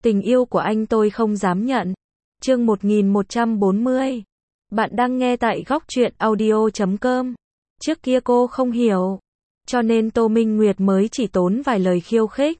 Tình yêu của anh tôi không dám nhận. Chương 1140. Bạn đang nghe tại góc truyện audio.com. Trước kia cô không hiểu, cho nên Tô Minh Nguyệt mới chỉ tốn vài lời khiêu khích.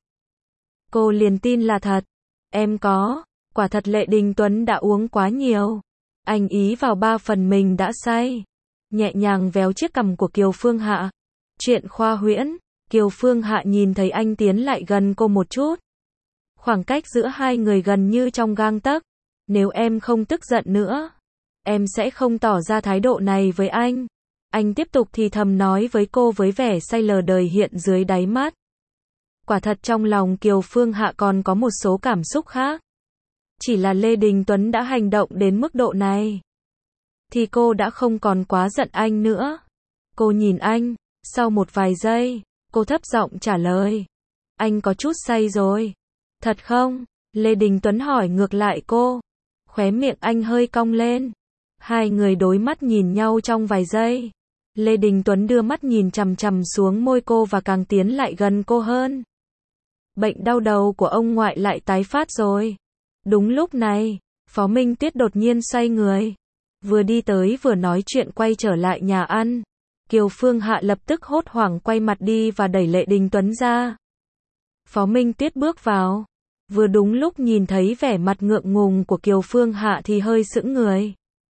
Cô liền tin là thật. Em có, quả thật Lệ Đình Tuấn đã uống quá nhiều. Anh ý vào 3 phần mình đã say. Nhẹ nhàng véo chiếc cằm của Kiều Phương Hạ. Chuyện khoa huyễn. Kiều Phương Hạ nhìn thấy anh tiến lại gần cô một chút. Khoảng cách giữa hai người gần như trong gang tấc. Nếu em không tức giận nữa, em sẽ không tỏ ra thái độ này với anh. Anh tiếp tục thì thầm nói với cô với vẻ say lờ đời hiện dưới đáy mắt. Quả thật trong lòng Kiều Phương Hạ còn có một số cảm xúc khác. Chỉ là Lê Đình Tuấn đã hành động đến mức độ này, thì cô đã không còn quá giận anh nữa. Cô nhìn anh, sau một vài giây, cô thấp giọng trả lời. Anh có chút say rồi. Thật không? Lê Đình Tuấn hỏi ngược lại cô. Khóe miệng anh hơi cong lên. Hai người đối mắt nhìn nhau trong vài giây. Lê Đình Tuấn đưa mắt nhìn chằm chằm xuống môi cô và càng tiến lại gần cô hơn. Bệnh đau đầu của ông ngoại lại tái phát rồi. Đúng lúc này, Phó Minh Tuyết đột nhiên xoay người. Vừa đi tới vừa nói chuyện quay trở lại nhà ăn. Kiều Phương Hạ lập tức hốt hoảng quay mặt đi và đẩy Lệ Đình Tuấn ra. Phó Minh Tuyết bước vào. Vừa đúng lúc nhìn thấy vẻ mặt ngượng ngùng của Kiều Phương Hạ thì hơi sững người.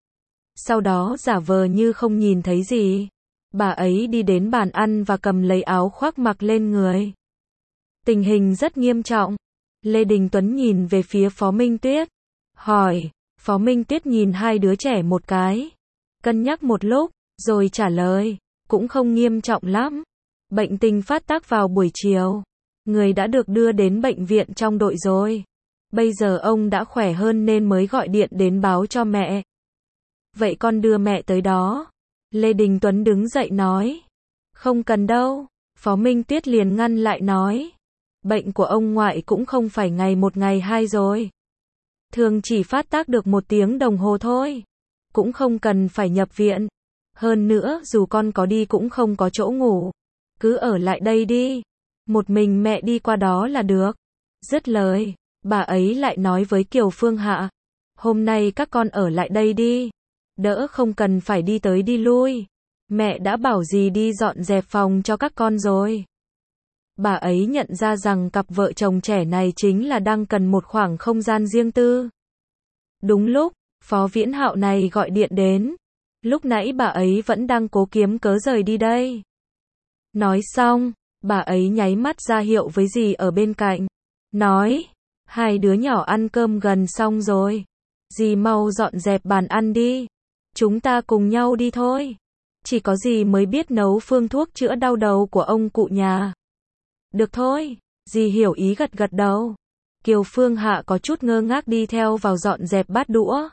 Sau đó giả vờ như không nhìn thấy gì. Bà ấy đi đến bàn ăn và cầm lấy áo khoác mặc lên người. Tình hình rất nghiêm trọng. Lê Đình Tuấn nhìn về phía Phó Minh Tuyết. Hỏi. Phó Minh Tuyết nhìn hai đứa trẻ một cái. Cân nhắc một lúc, rồi trả lời. Cũng không nghiêm trọng lắm. Bệnh tình phát tác vào buổi chiều. Người đã được đưa đến bệnh viện trong đội rồi. Bây giờ ông đã khỏe hơn nên mới gọi điện đến báo cho mẹ. Vậy con đưa mẹ tới đó. Lê Đình Tuấn đứng dậy nói. Không cần đâu. Phó Minh Tuyết liền ngăn lại nói. Bệnh của ông ngoại cũng không phải ngày một ngày hai rồi. Thường chỉ phát tác được 1 tiếng đồng hồ thôi. Cũng không cần phải nhập viện. Hơn nữa dù con có đi cũng không có chỗ ngủ. Cứ ở lại đây đi. Một mình mẹ đi qua đó là được. Dứt lời, bà ấy lại nói với Kiều Phương Hạ. Hôm nay các con ở lại đây đi. Đỡ không cần phải đi tới đi lui. Mẹ đã bảo dì đi dọn dẹp phòng cho các con rồi. Bà ấy nhận ra rằng cặp vợ chồng trẻ này chính là đang cần một khoảng không gian riêng tư. Đúng lúc, Phó Viễn Hạo này gọi điện đến. Lúc nãy bà ấy vẫn đang cố kiếm cớ rời đi đây. Nói xong, bà ấy nháy mắt ra hiệu với dì ở bên cạnh. Nói, hai đứa nhỏ ăn cơm gần xong rồi. Dì mau dọn dẹp bàn ăn đi. Chúng ta cùng nhau đi thôi. Chỉ có dì mới biết nấu phương thuốc chữa đau đầu của ông cụ nhà. Được thôi, dì hiểu ý gật gật đầu. Kiều Phương Hạ có chút ngơ ngác đi theo vào dọn dẹp bát đũa.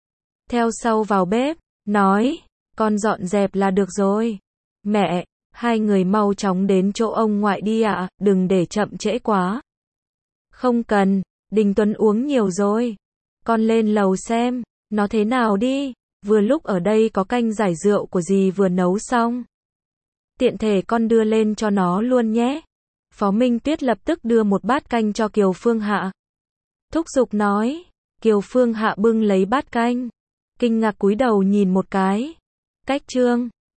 Theo sau vào bếp, nói, con dọn dẹp là được rồi. Mẹ, hai người mau chóng đến chỗ ông ngoại đi ạ, đừng để chậm trễ quá. Không cần, Đình Tuấn uống nhiều rồi. Con lên lầu xem, nó thế nào đi, vừa lúc ở đây có canh giải rượu của dì vừa nấu xong. Tiện thể con đưa lên cho nó luôn nhé. Phó Minh Tuyết lập tức đưa một bát canh cho Kiều Phương Hạ. Thúc giục nói. Kiều Phương Hạ bưng lấy bát canh. Kinh ngạc cúi đầu nhìn một cái. Cách chương.